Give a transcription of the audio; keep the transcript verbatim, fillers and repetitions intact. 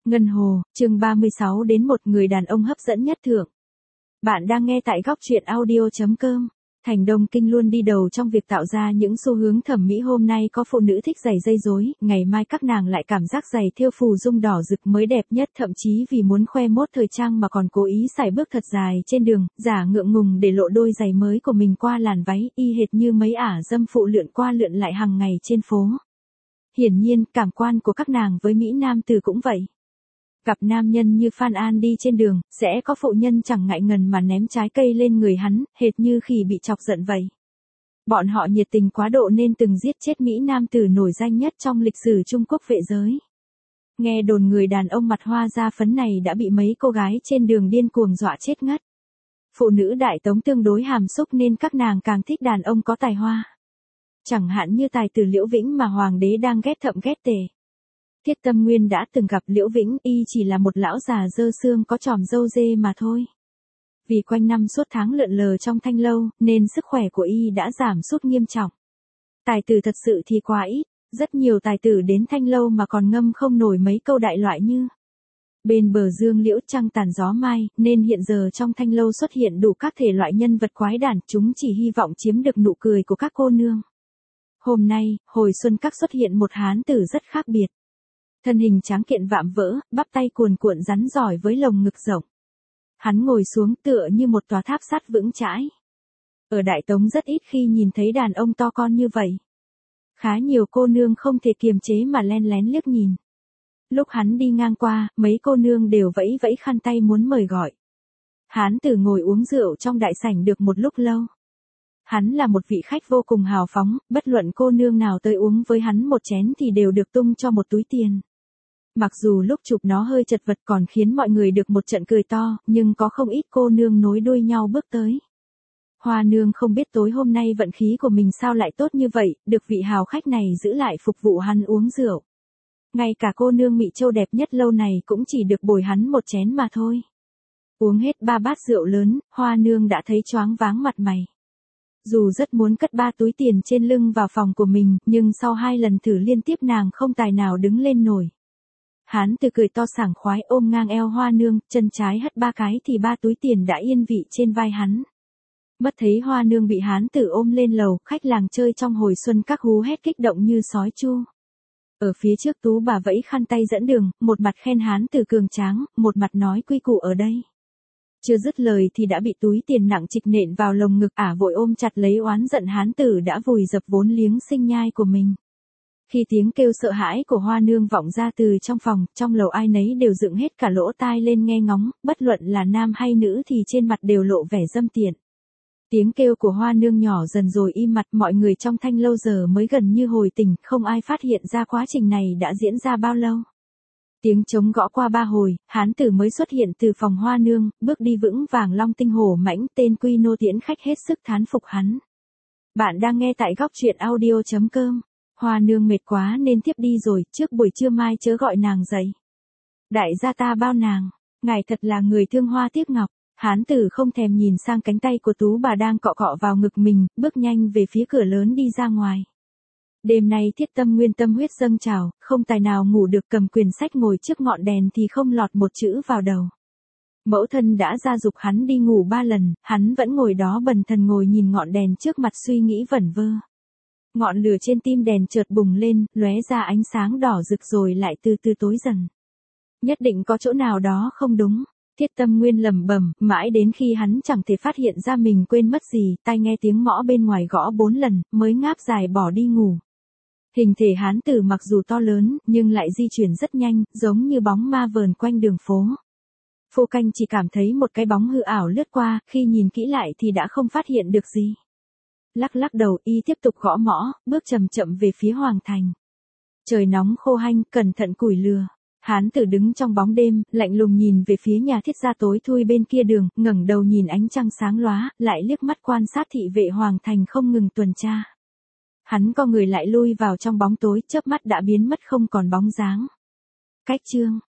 Ngân Hồ, chương ba mươi sáu đến một người đàn ông hấp dẫn nhất thượng. Bạn đang nghe tại góc truyện audio.com. Thành Đông Kinh luôn đi đầu trong việc tạo ra những xu hướng thẩm mỹ. Hôm nay có phụ nữ thích giày dây rối, ngày mai các nàng lại cảm giác giày thêu phù dung đỏ rực mới đẹp nhất, thậm chí vì muốn khoe mốt thời trang mà còn cố ý sải bước thật dài trên đường, giả ngượng ngùng để lộ đôi giày mới của mình qua làn váy, y hệt như mấy ả dâm phụ lượn qua lượn lại hàng ngày trên phố. Hiển nhiên, cảm quan của các nàng với Mỹ Nam từ cũng vậy. Gặp nam nhân như Phan An đi trên đường, sẽ có phụ nhân chẳng ngại ngần mà ném trái cây lên người hắn, hệt như khỉ bị chọc giận vậy. Bọn họ nhiệt tình quá độ nên từng giết chết Mỹ Nam tử nổi danh nhất trong lịch sử Trung Quốc vệ giới. Nghe đồn người đàn ông mặt hoa da phấn này đã bị mấy cô gái trên đường điên cuồng dọa chết ngất. Phụ nữ Đại Tống tương đối hàm xúc nên các nàng càng thích đàn ông có tài hoa. Chẳng hạn như tài tử Liễu Vĩnh mà hoàng đế đang ghét thậm ghét tề. Thiết Tâm Nguyên đã từng gặp Liễu Vĩnh, y chỉ là một lão già dơ xương có chòm râu dê mà thôi. Vì quanh năm suốt tháng lượn lờ trong thanh lâu, nên sức khỏe của y đã giảm sút nghiêm trọng. Tài tử thật sự thì quá ít, rất nhiều tài tử đến thanh lâu mà còn ngâm không nổi mấy câu đại loại như bên bờ dương liễu trăng tàn gió mai, nên hiện giờ trong thanh lâu xuất hiện đủ các thể loại nhân vật quái đản, chúng chỉ hy vọng chiếm được nụ cười của các cô nương. Hôm nay, hồi xuân các xuất hiện một hán tử rất khác biệt. Thân hình tráng kiện vạm vỡ, bắp tay cuồn cuộn rắn giỏi với lồng ngực rộng. Hắn ngồi xuống tựa như một tòa tháp sắt vững chãi. Ở Đại Tống rất ít khi nhìn thấy đàn ông to con như vậy. Khá nhiều cô nương không thể kiềm chế mà len lén liếc nhìn. Lúc hắn đi ngang qua, mấy cô nương đều vẫy vẫy khăn tay muốn mời gọi. Hán tử ngồi uống rượu trong đại sảnh được một lúc lâu. Hắn là một vị khách vô cùng hào phóng, bất luận cô nương nào tới uống với hắn một chén thì đều được tung cho một túi tiền. Mặc dù lúc chụp nó hơi chật vật còn khiến mọi người được một trận cười to, nhưng có không ít cô nương nối đuôi nhau bước tới. Hoa nương không biết tối hôm nay vận khí của mình sao lại tốt như vậy, được vị hào khách này giữ lại phục vụ hắn uống rượu. Ngay cả cô nương Mị Châu đẹp nhất lâu này cũng chỉ được bồi hắn một chén mà thôi. Uống hết ba bát rượu lớn, hoa nương đã thấy choáng váng mặt mày. Dù rất muốn cất ba túi tiền trên lưng vào phòng của mình, nhưng sau hai lần thử liên tiếp nàng không tài nào đứng lên nổi. Hán tử cười to sảng khoái ôm ngang eo hoa nương, chân trái hất ba cái thì ba túi tiền đã yên vị trên vai hắn. Mất thấy hoa nương bị hán tử ôm lên lầu, khách làng chơi trong hồi xuân các hú hét kích động như sói chu. Ở phía trước tú bà vẫy khăn tay dẫn đường, một mặt khen hán tử cường tráng, một mặt nói quy củ ở đây. Chưa dứt lời thì đã bị túi tiền nặng trịch nện vào lồng ngực, ả vội ôm chặt lấy oán giận hán tử đã vùi dập vốn liếng sinh nhai của mình. Khi tiếng kêu sợ hãi của hoa nương vọng ra từ trong phòng, trong lầu ai nấy đều dựng hết cả lỗ tai lên nghe ngóng, bất luận là nam hay nữ thì trên mặt đều lộ vẻ dâm tiện. Tiếng kêu của hoa nương nhỏ dần rồi im mặt, mọi người trong thanh lâu giờ mới gần như hồi tỉnh, không ai phát hiện ra quá trình này đã diễn ra bao lâu. Tiếng trống gõ qua ba hồi, hán tử mới xuất hiện từ phòng hoa nương, bước đi vững vàng long tinh hổ mãnh, tên Quy Nô tiễn khách hết sức thán phục hắn. Bạn đang nghe tại góc truyện audio.com. Hoa nương mệt quá nên tiếp đi rồi, trước buổi trưa mai chớ gọi nàng dậy. Đại gia ta bao nàng, ngài thật là người thương hoa tiếc ngọc. Hán tử không thèm nhìn sang cánh tay của tú bà đang cọ cọ vào ngực mình, bước nhanh về phía cửa lớn đi ra ngoài. Đêm nay Thiết Tâm Nguyên tâm huyết dâng trào, không tài nào ngủ được, cầm quyển sách ngồi trước ngọn đèn thì không lọt một chữ vào đầu. Mẫu thân đã ra giục hắn đi ngủ ba lần, hắn vẫn ngồi đó bần thần ngồi nhìn ngọn đèn trước mặt suy nghĩ vẩn vơ. Ngọn lửa trên tim đèn chợt bùng lên, lóe ra ánh sáng đỏ rực rồi lại từ từ tối dần. Nhất định có chỗ nào đó không đúng. Thiết Tâm Nguyên lẩm bẩm, mãi đến khi hắn chẳng thể phát hiện ra mình quên mất gì, tai nghe tiếng mõ bên ngoài gõ bốn lần, mới ngáp dài bỏ đi ngủ. Hình thể hán tử mặc dù to lớn, nhưng lại di chuyển rất nhanh, giống như bóng ma vờn quanh đường phố. Phu canh chỉ cảm thấy một cái bóng hư ảo lướt qua, khi nhìn kỹ lại thì đã không phát hiện được gì. Lắc lắc đầu, y tiếp tục gõ mõ, bước chậm chậm về phía hoàng thành. Trời nóng khô hanh, cẩn thận củi lửa. Hán tử đứng trong bóng đêm, lạnh lùng nhìn về phía nhà Thiết gia tối thui bên kia đường, ngẩng đầu nhìn ánh trăng sáng lóa, lại liếc mắt quan sát thị vệ hoàng thành không ngừng tuần tra. Hắn co người lại lui vào trong bóng tối, chớp mắt đã biến mất không còn bóng dáng. Cách chương